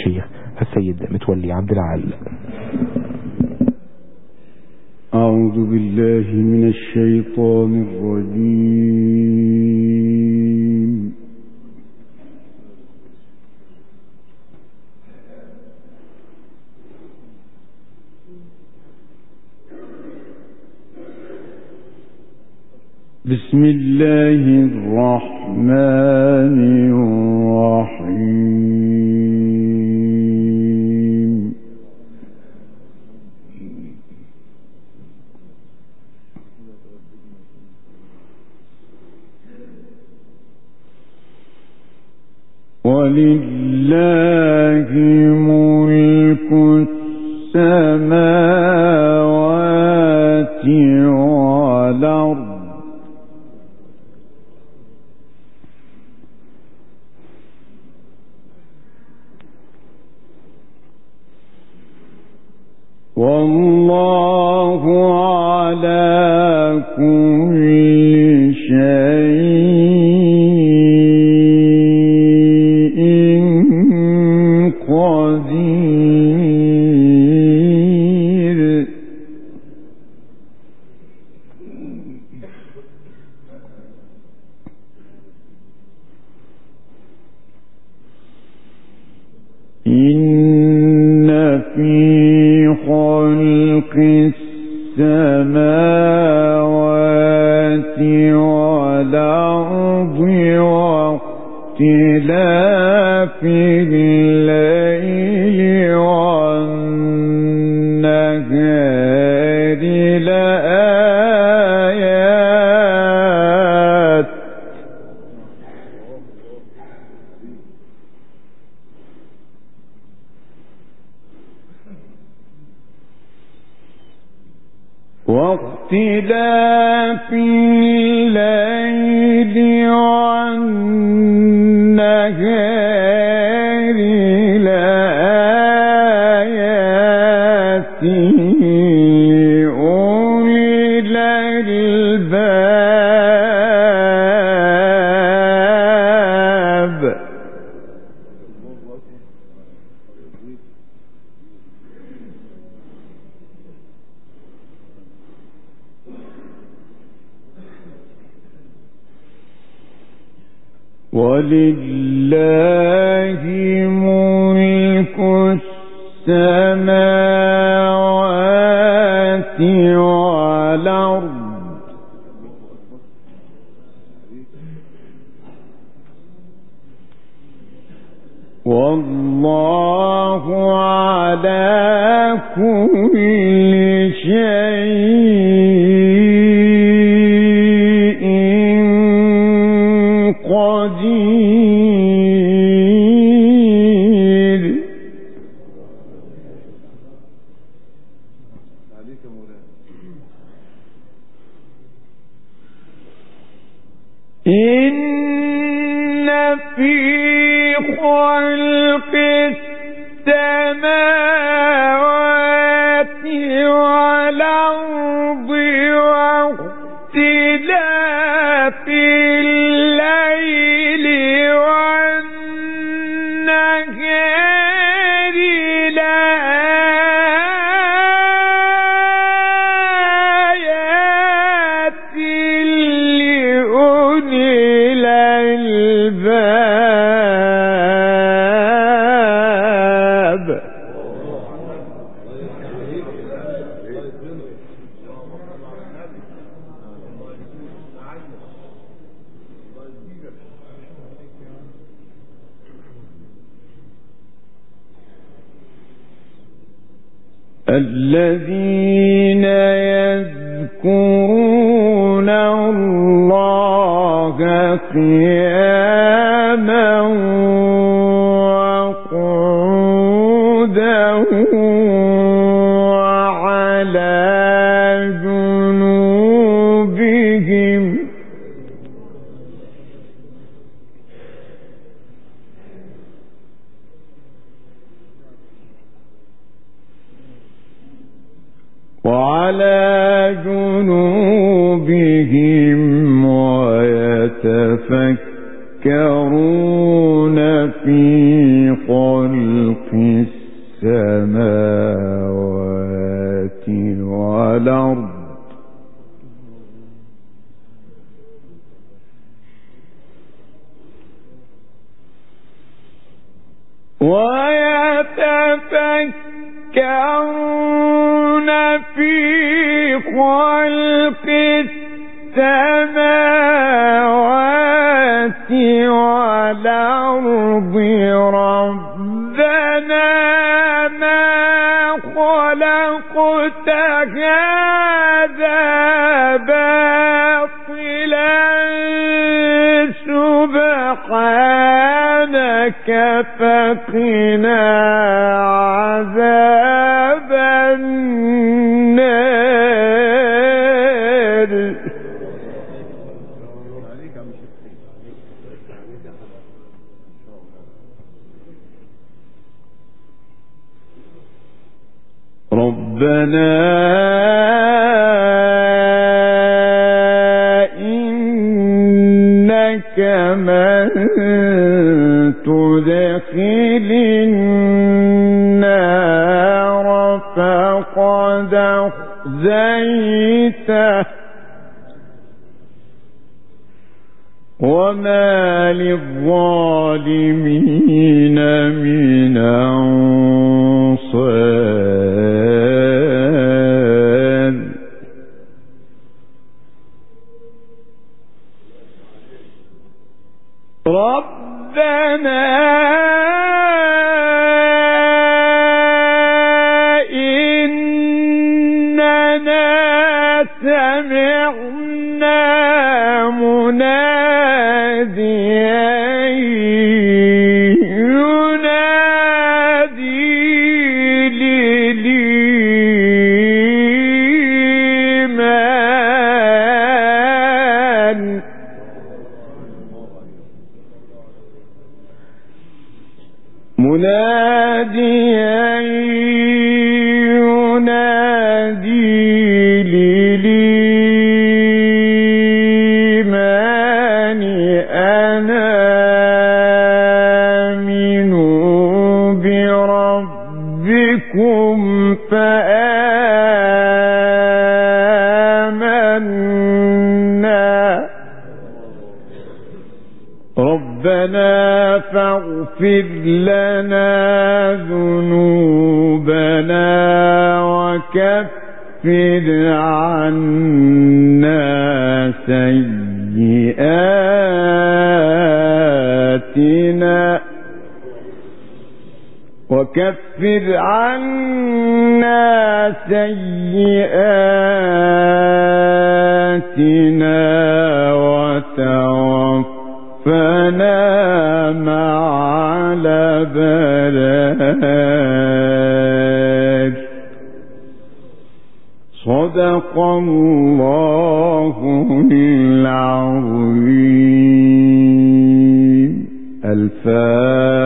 الشيخ السيد متولي عبد العال. أعوذ بالله من الشيطان الرجيم. بسم الله الرحمن الرحيم. ولله ملك السماوات والأرض والله على كل شيء قدير. إن في خلق السماوات والأرض واختلاف الليل والنهار لآيات واختلاف الليل والنهار لآيات لأولي الألباب. ولله ملك السماوات والأرض والله على كل شيء قدير. إن في خلق السماوات والأرض واختلاف الليل والنهار لآيات لأولي الألباب. الذين يذكرون الله قياما وقعودا وعلى جنوبهم ويتفكرون في خلق السماوات والأرض ويتفكرون في خلق السماوات والأرض ربنا ما خلقت هذا باطلا سبحانك فقنا عذاب النار ربنا إنك من تدخل النار فقد أخزيته وما للظالمين من أنصار ربنا إننا سمعنا مناديا ينادي للإيمان مناديا ينادي للإيمان أن آمنوا بربكم فآمنا ربنا فاغفر لنا ذنوبنا وكفر عنا سيئاتنا وتوفنا مع الأبرار صدق الله العظيم. الفاتحة.